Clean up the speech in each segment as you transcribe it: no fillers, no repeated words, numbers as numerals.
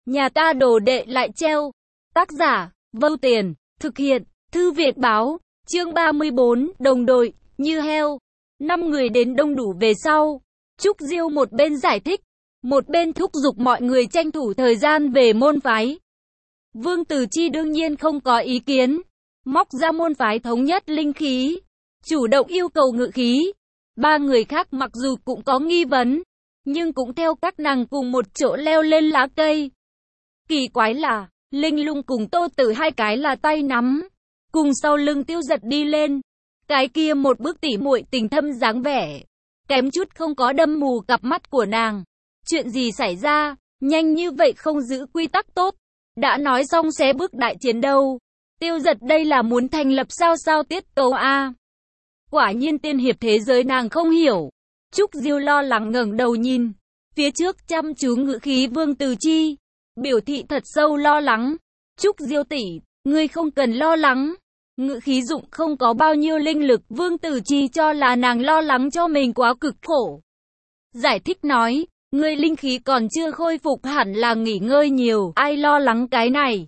Nhà ta đồ đệ lại treo. Tác giả, Vâu Tiền, thực hiện, Thư viện báo, chương 34, đồng đội, như heo. 5 người đến đông đủ về sau. Trúc Diêu một bên giải thích, một bên thúc giục mọi người tranh thủ thời gian về môn phái. Vương Từ Chi đương nhiên không có ý kiến, móc ra môn phái thống nhất linh khí, chủ động yêu cầu ngự khí. 3 người khác mặc dù cũng có nghi vấn, nhưng cũng theo các nàng cùng một chỗ leo lên lá cây. Kỳ quái là, Linh Lung cùng Tô Tử hai cái là tay nắm, cùng sau lưng Tiêu Giật đi lên. Cái kia một bước tỉ muội tình thâm dáng vẻ, kém chút không có đâm mù cặp mắt của nàng. Chuyện gì xảy ra, nhanh như vậy không giữ quy tắc tốt. Đã nói xong sẽ bước đại chiến đâu. Tiêu Giật đây là muốn thành lập sao tiết tấu a. Quả nhiên tiên hiệp thế giới nàng không hiểu. Trúc Diêu lo lắng ngẩng đầu nhìn phía trước chăm chú ngữ khí Vương Từ Chi, biểu thị thật sâu lo lắng. Trúc Diêu tỷ, ngươi không cần lo lắng. Ngữ khí dụng không có bao nhiêu linh lực, Vương Từ Chi cho là nàng lo lắng cho mình quá cực khổ. Giải thích nói, ngươi linh khí còn chưa khôi phục hẳn là nghỉ ngơi nhiều, ai lo lắng cái này.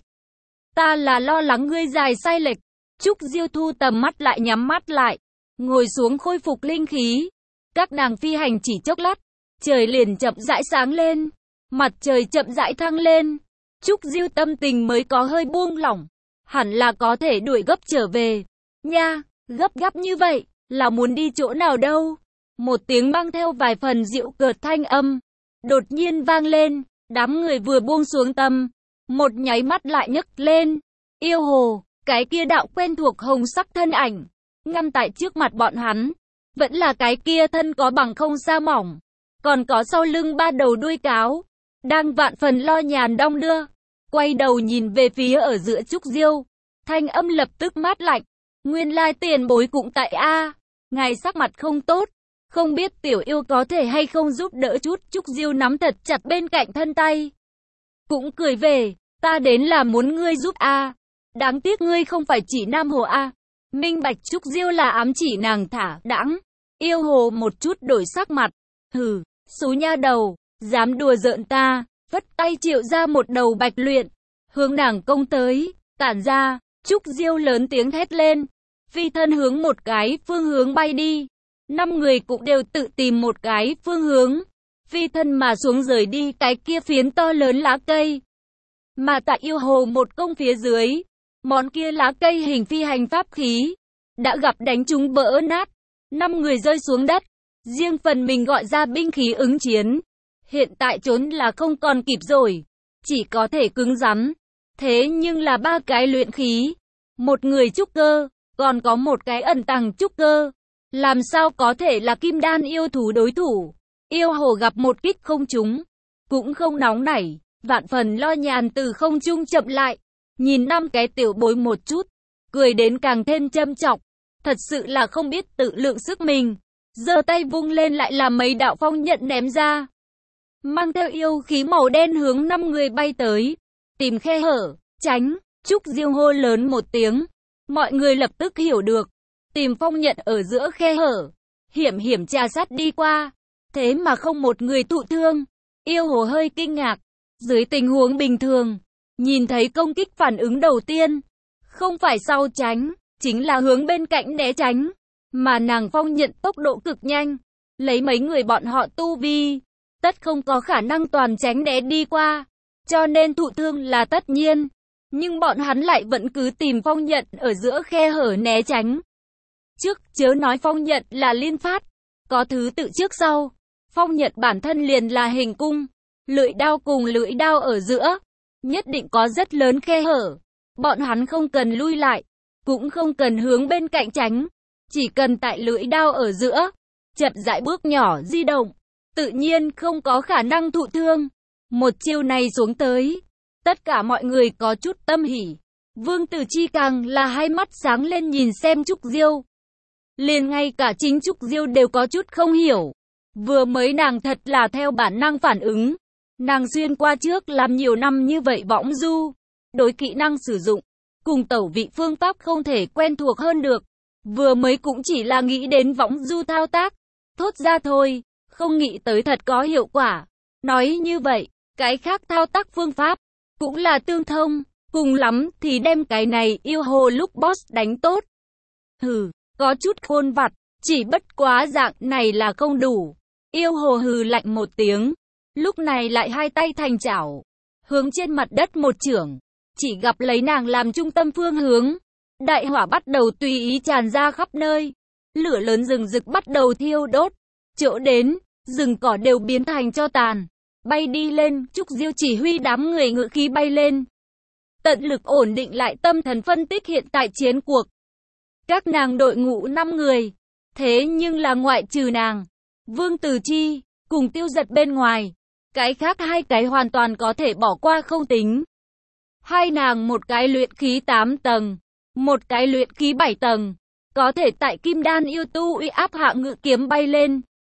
Ta là lo lắng ngươi dài sai lệch. Trúc Diêu thu tầm mắt lại nhắm mắt lại, ngồi xuống khôi phục linh khí. Các nàng phi hành chỉ chốc lát, trời liền chậm rãi sáng lên, mặt trời chậm rãi thăng lên. Trúc Diêu tâm tình mới có hơi buông lỏng, hẳn là có thể đuổi gấp trở về. Nha, gấp gáp như vậy, là muốn đi chỗ nào đâu? Một tiếng mang theo vài phần dịu cợt thanh âm đột nhiên vang lên, đám người vừa buông xuống tâm, một nháy mắt lại nhấc lên. Yêu hồ, cái kia đạo quen thuộc hồng sắc thân ảnh, ngăn tại trước mặt bọn hắn. Vẫn là cái kia thân có bằng không sa mỏng, còn có sau lưng 3 đầu đuôi cáo, đang vạn phần lo nhàn đong đưa. Quay đầu nhìn về phía ở giữa Trúc Diêu, thanh âm lập tức mát lạnh. Nguyên lai tiền bối cũng tại a. Ngài sắc mặt không tốt, không biết tiểu yêu có thể hay không giúp đỡ chút. Trúc Diêu nắm thật chặt bên cạnh thân tay, cũng cười về, ta đến là muốn ngươi giúp a. Đáng tiếc ngươi không phải chỉ Nam Hồ a. Minh bạch Trúc Diêu là ám chỉ nàng thả đãng. Yêu hồ một chút đổi sắc mặt, hừ, xú nha đầu, dám đùa giỡn ta. Vất tay triệu ra một đầu bạch luyện, hướng nàng công tới. Tản ra, Trúc Diêu lớn tiếng hét lên, phi thân hướng một cái phương hướng bay đi. 5 người cũng đều tự tìm một cái phương hướng, phi thân mà xuống rời đi cái kia phiến to lớn lá cây. Mà tại yêu hồ một công phía dưới, món kia lá cây hình phi hành pháp khí đã gặp đánh trúng vỡ nát. 5 người rơi xuống đất, riêng phần mình gọi ra binh khí ứng chiến. Hiện tại trốn là không còn kịp rồi, chỉ có thể cứng rắn. Thế nhưng là 3 cái luyện khí, một người trúc cơ, còn có một cái ẩn tàng trúc cơ, làm sao có thể là kim đan yêu thú đối thủ. Yêu hồ gặp một kích không trúng, cũng không nóng nảy, vạn phần lo nhàn từ không trung chậm lại, nhìn 5 cái tiểu bối một chút, cười đến càng thêm châm chọc, thật sự là không biết tự lượng sức mình. Giơ tay vung lên lại là mấy đạo phong nhận ném ra, mang theo yêu khí màu đen hướng 5 người bay tới. Tìm khe hở, tránh. Trúc Diêu hô lớn một tiếng, mọi người lập tức hiểu được. Tìm phong nhận ở giữa khe hở, hiểm trà sát đi qua, thế mà không một người thụ thương. Yêu hồ hơi kinh ngạc, dưới tình huống bình thường, nhìn thấy công kích phản ứng đầu tiên, không phải sau tránh, chính là hướng bên cạnh né tránh. Mà nàng phong nhận tốc độ cực nhanh, lấy mấy người bọn họ tu vi, tất không có khả năng toàn tránh né đi qua, cho nên thụ thương là tất nhiên. Nhưng bọn hắn lại vẫn cứ tìm phong nhận ở giữa khe hở né tránh. Trước chớ nói phong nhận là liên phát, có thứ tự trước sau. Phong nhận bản thân liền là hình cung, lưỡi đao cùng lưỡi đao ở giữa, nhất định có rất lớn khe hở. Bọn hắn không cần lui lại, cũng không cần hướng bên cạnh tránh, chỉ cần tại lưỡi đao ở giữa, chậm rãi bước nhỏ di động, tự nhiên không có khả năng thụ thương. Một chiêu này xuống tới, tất cả mọi người có chút tâm hỉ. Vương Từ Chi càng là hai mắt sáng lên nhìn xem Trúc Diêu. Liền ngay cả chính Trúc Diêu đều có chút không hiểu. Vừa mới nàng thật là theo bản năng phản ứng. Nàng xuyên qua trước làm nhiều năm như vậy võng du, đối kỹ năng sử dụng, cùng tẩu vị phương pháp không thể quen thuộc hơn được. Vừa mới cũng chỉ là nghĩ đến võng du thao tác, thốt ra thôi, không nghĩ tới thật có hiệu quả. Nói như vậy, cái khác thao tác phương pháp, cũng là tương thông, cùng lắm thì đem cái này yêu hồ lúc boss đánh tốt. Hừ, có chút khôn vặt, chỉ bất quá dạng này là không đủ. Yêu hồ hừ lạnh một tiếng, lúc này lại hai tay thành chảo, hướng trên mặt đất một chưởng, chỉ gặp lấy nàng làm trung tâm phương hướng. Đại hỏa bắt đầu tùy ý tràn ra khắp nơi, lửa lớn rừng rực bắt đầu thiêu đốt, chỗ đến, rừng cỏ đều biến thành tro tàn. Bay đi lên, Trúc Diêu chỉ huy đám người ngự khí bay lên, tận lực ổn định lại tâm thần phân tích hiện tại chiến cuộc. Các nàng đội ngũ 5 người, thế nhưng là ngoại trừ nàng, Vương Từ Chi, cùng Tiêu Giật bên ngoài, cái khác hai cái hoàn toàn có thể bỏ qua không tính. Hai nàng một cái luyện khí 8 tầng, một cái luyện khí 7 tầng, có thể tại kim đan yêu tu uy áp hạ ngự kiếm bay lên.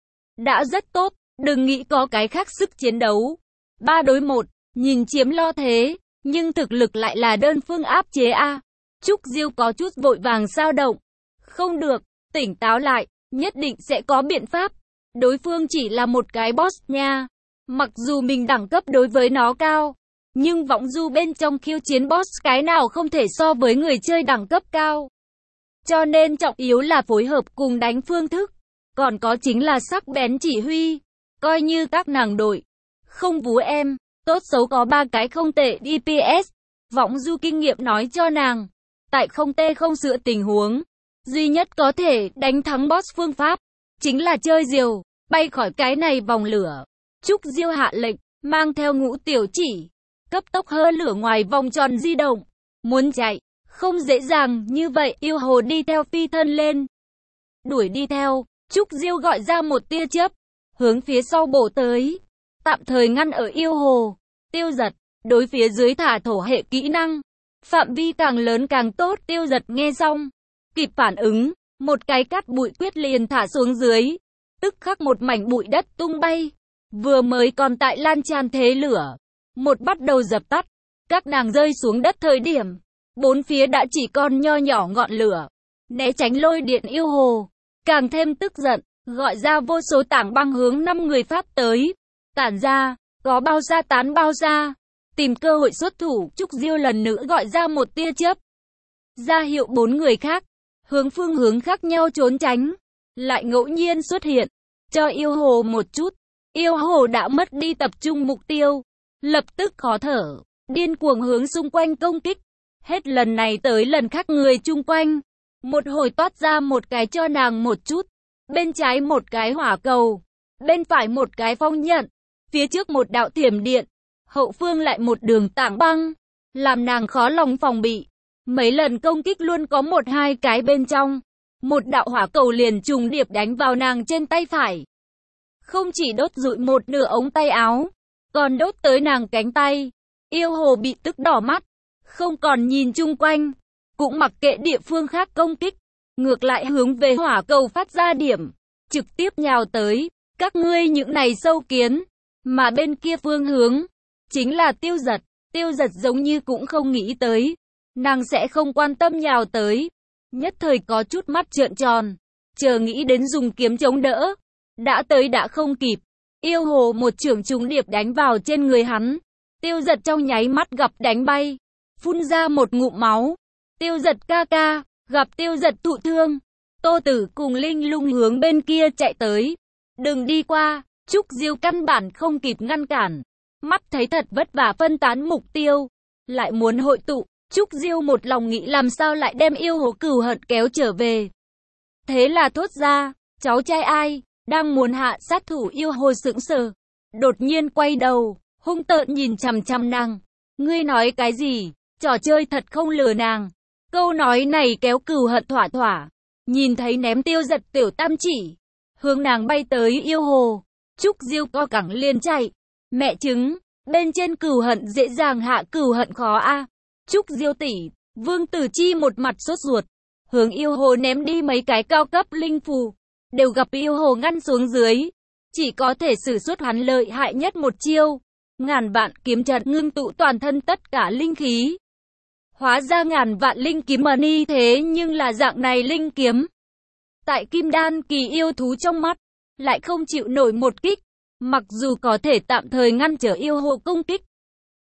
Đã rất tốt, đừng nghĩ có cái khác sức chiến đấu. 3 đối 1, nhìn chiếm lo thế, nhưng thực lực lại là đơn phương áp chế a. Trúc Diêu có chút vội vàng dao động. Không được, tỉnh táo lại, nhất định sẽ có biện pháp. Đối phương chỉ là một cái boss nha. Mặc dù mình đẳng cấp đối với nó cao, nhưng võng du bên trong khiêu chiến boss cái nào không thể so với người chơi đẳng cấp cao. Cho nên trọng yếu là phối hợp cùng đánh phương thức. Còn có chính là sắc bén chỉ huy. Coi như các nàng đội không vú em, tốt xấu có 3 cái không tệ DPS. Võng du kinh nghiệm nói cho nàng, tại không tê không sữa tình huống, duy nhất có thể đánh thắng boss phương pháp, chính là chơi diều, bay khỏi cái này vòng lửa. Trúc Diêu hạ lệnh, mang theo Ngũ Tiểu Chỉ, cấp tốc hơ lửa ngoài vòng tròn di động. Muốn chạy, không dễ dàng như vậy, yêu hồ đi theo phi thân lên. Đuổi đi theo, Trúc Diêu gọi ra một tia chớp, hướng phía sau bổ tới, tạm thời ngăn ở yêu hồ. Tiêu Giật, đối phía dưới thả thổ hệ kỹ năng, phạm vi càng lớn càng tốt. Tiêu Giật nghe xong, kịp phản ứng, một cái cát bụi quyết liền thả xuống dưới, tức khắc một mảnh bụi đất tung bay, vừa mới còn tại lan tràn thế lửa, một bắt đầu dập tắt. Các nàng rơi xuống đất thời điểm, bốn phía đã chỉ còn nho nhỏ ngọn lửa. Né tránh lôi điện yêu hồ, càng thêm tức giận, gọi ra vô số tảng băng hướng 5 người pháp tới. Tản ra, có bao ra tán bao ra, tìm cơ hội xuất thủ. Trúc Diêu lần nữa gọi ra một tia chớp, ra hiệu 4 người khác hướng phương hướng khác nhau trốn tránh. Lại ngẫu nhiên xuất hiện, cho yêu hồ một chút. Yêu hồ đã mất đi tập trung mục tiêu, lập tức khó thở, điên cuồng hướng xung quanh công kích. Hết lần này tới lần khác người chung quanh, một hồi toát ra một cái cho nàng một chút, bên trái một cái hỏa cầu, bên phải một cái phong nhận, phía trước một đạo thiểm điện, hậu phương lại một đường tảng băng, làm nàng khó lòng phòng bị. Mấy lần công kích luôn có 1-2 cái bên trong, một đạo hỏa cầu liền trùng điệp đánh vào nàng trên tay phải. Không chỉ đốt rụi một nửa ống tay áo, còn đốt tới nàng cánh tay. Yêu hồ bị tức đỏ mắt, không còn nhìn chung quanh, cũng mặc kệ địa phương khác công kích, ngược lại hướng về hỏa cầu phát ra điểm, trực tiếp nhào tới. Các ngươi những này sâu kiến. Mà bên kia phương hướng, chính là Tiêu Giật. Tiêu Giật giống như cũng không nghĩ tới, nàng sẽ không quan tâm nhào tới. Nhất thời có chút mắt trợn tròn, chờ nghĩ đến dùng kiếm chống đỡ. Đã tới đã không kịp, yêu hồ một chưởng trùng điệp đánh vào trên người hắn. Tiêu Giật trong nháy mắt gặp đánh bay, phun ra một ngụm máu. Tiêu Giật ca ca, gặp Tiêu Giật thụ thương, Tô Tử cùng Linh Lung hướng bên kia chạy tới. Đừng đi qua. Trúc Diêu căn bản không kịp ngăn cản, mắt thấy thật vất vả phân tán mục tiêu, lại muốn hội tụ. Trúc Diêu một lòng nghĩ làm sao lại đem yêu hồ cừu hận kéo trở về. Thế là thốt ra, cháu trai ai, đang muốn hạ sát thủ. Yêu hồ sững sờ, đột nhiên quay đầu, hung tợn nhìn chằm chằm nàng. Ngươi nói cái gì, trò chơi thật không lừa nàng. Câu nói này kéo cừu hận thỏa thỏa, nhìn thấy ném Tiêu Giật tiểu tam chỉ, hướng nàng bay tới yêu hồ. Trúc Diêu co cẳng liền chạy. Mẹ chứng, bên trên cừu hận dễ dàng hạ cừu hận khó a. Trúc Diêu tỷ, Vương Tử Chi một mặt sốt ruột, hướng yêu hồ ném đi mấy cái cao cấp linh phù, đều gặp yêu hồ ngăn xuống dưới, chỉ có thể sử xuất hắn lợi hại nhất một chiêu, ngàn vạn kiếm trận, ngưng tụ toàn thân tất cả linh khí. Hóa ra ngàn vạn linh kiếm money, thế nhưng là dạng này linh kiếm, tại kim đan kỳ yêu thú trong mắt, lại không chịu nổi một kích, mặc dù có thể tạm thời ngăn trở yêu hồ công kích,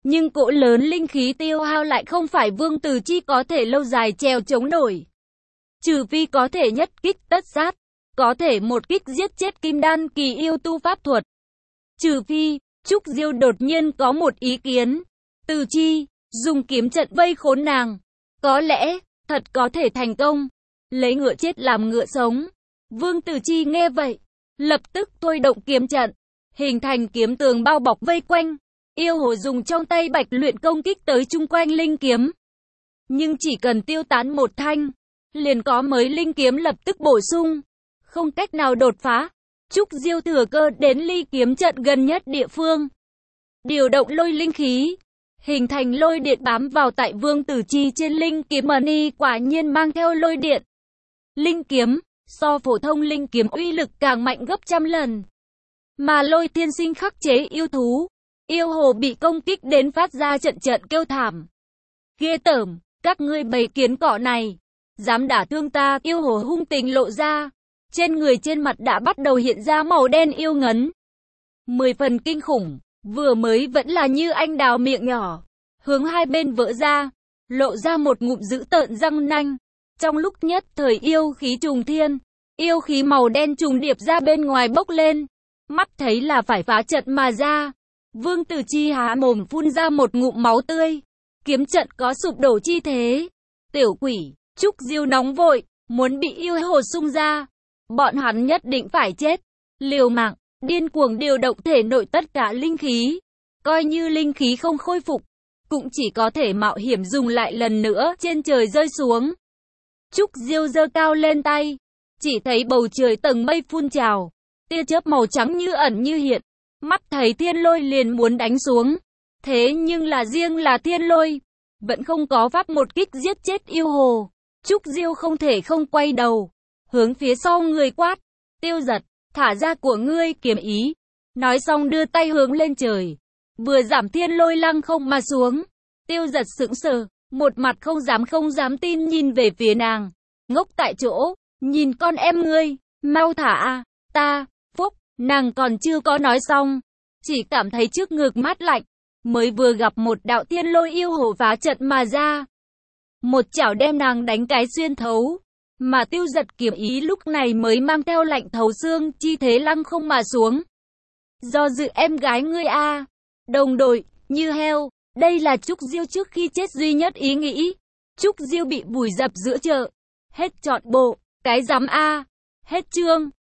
Nhưng cỗ lớn linh khí tiêu hao lại không phải Vương Tử Chi có thể lâu dài trèo chống nổi. Trừ phi có thể nhất kích tất sát, có thể một kích giết chết kim đan kỳ yêu tu pháp thuật. Trừ phi, Trúc Diêu đột nhiên có một ý kiến. Tử Chi, dùng kiếm trận vây khốn nàng. Có lẽ, thật có thể thành công. Lấy ngựa chết làm ngựa sống. Vương Tử Chi nghe vậy, lập tức thôi động kiếm trận, hình thành kiếm tường bao bọc vây quanh. Yêu hồ dùng trong tay bạch luyện công kích tới chung quanh linh kiếm. Nhưng chỉ cần tiêu tán một thanh, liền có mới linh kiếm lập tức bổ sung. Không cách nào đột phá. Trúc Diêu thừa cơ đến ly kiếm trận gần nhất địa phương. Điều động lôi linh khí, hình thành lôi điện bám vào tại Vương Tử Chi trên linh kiếm mani, quả nhiên mang theo lôi điện. Linh kiếm, so phổ thông linh kiếm uy lực càng mạnh gấp trăm lần. Mà lôi tiên sinh khắc chế yêu thú. Yêu hồ bị công kích đến phát ra trận trận kêu thảm. Ghê tởm, các ngươi bầy kiến cỏ này. Dám đả thương ta, yêu hồ hung tình lộ ra. Trên người trên mặt đã bắt đầu hiện ra màu đen yêu ngấn. 10 phần kinh khủng, vừa mới vẫn là như anh đào miệng nhỏ. Hướng hai bên vỡ ra, lộ ra một ngụm dữ tợn răng nanh. Trong lúc nhất thời yêu khí trùng thiên, yêu khí màu đen trùng điệp ra bên ngoài bốc lên. Mắt thấy là phải phá trận mà ra. Vương Tử Chi há mồm phun ra một ngụm máu tươi. Kiếm trận có sụp đổ chi thế. Tiểu quỷ, Trúc Diêu nóng vội, muốn bị yêu hồ xung ra. Bọn hắn nhất định phải chết. Liều mạng, điên cuồng điều động thể nội tất cả linh khí. Coi như linh khí không khôi phục, cũng chỉ có thể mạo hiểm dùng lại lần nữa trên trời rơi xuống. Trúc Diêu giơ cao lên tay. Chỉ thấy bầu trời tầng mây phun trào. Tia chớp màu trắng như ẩn như hiện. Mắt thấy thiên lôi liền muốn đánh xuống. Thế nhưng là riêng là thiên lôi, vẫn không có pháp một kích giết chết yêu hồ. Trúc Diêu không thể không quay đầu. Hướng phía sau người quát. Tiêu Giật, thả ra của ngươi kiếm ý. Nói xong đưa tay hướng lên trời. Vừa giảm thiên lôi lăng không mà xuống. Tiêu Giật sững sờ, một mặt không dám tin nhìn về phía nàng. Ngốc tại chỗ, nhìn con em ngươi, mau thả a, ta, phúc, nàng còn chưa có nói xong. Chỉ cảm thấy trước ngực mát lạnh, mới vừa gặp một đạo thiên lôi yêu hồ phá trận mà ra. Một chảo đem nàng đánh cái xuyên thấu. Mà Tiêu Giật kiếm ý lúc này mới mang theo lạnh thấu xương, chi thế lăng không mà xuống. Do dự em gái ngươi a, đồng đội, như heo, đây là Trúc Diêu trước khi chết duy nhất ý nghĩ. Trúc Diêu bị vùi dập giữa chợ. Hết trọn bộ, cái rắm a. Hết chương.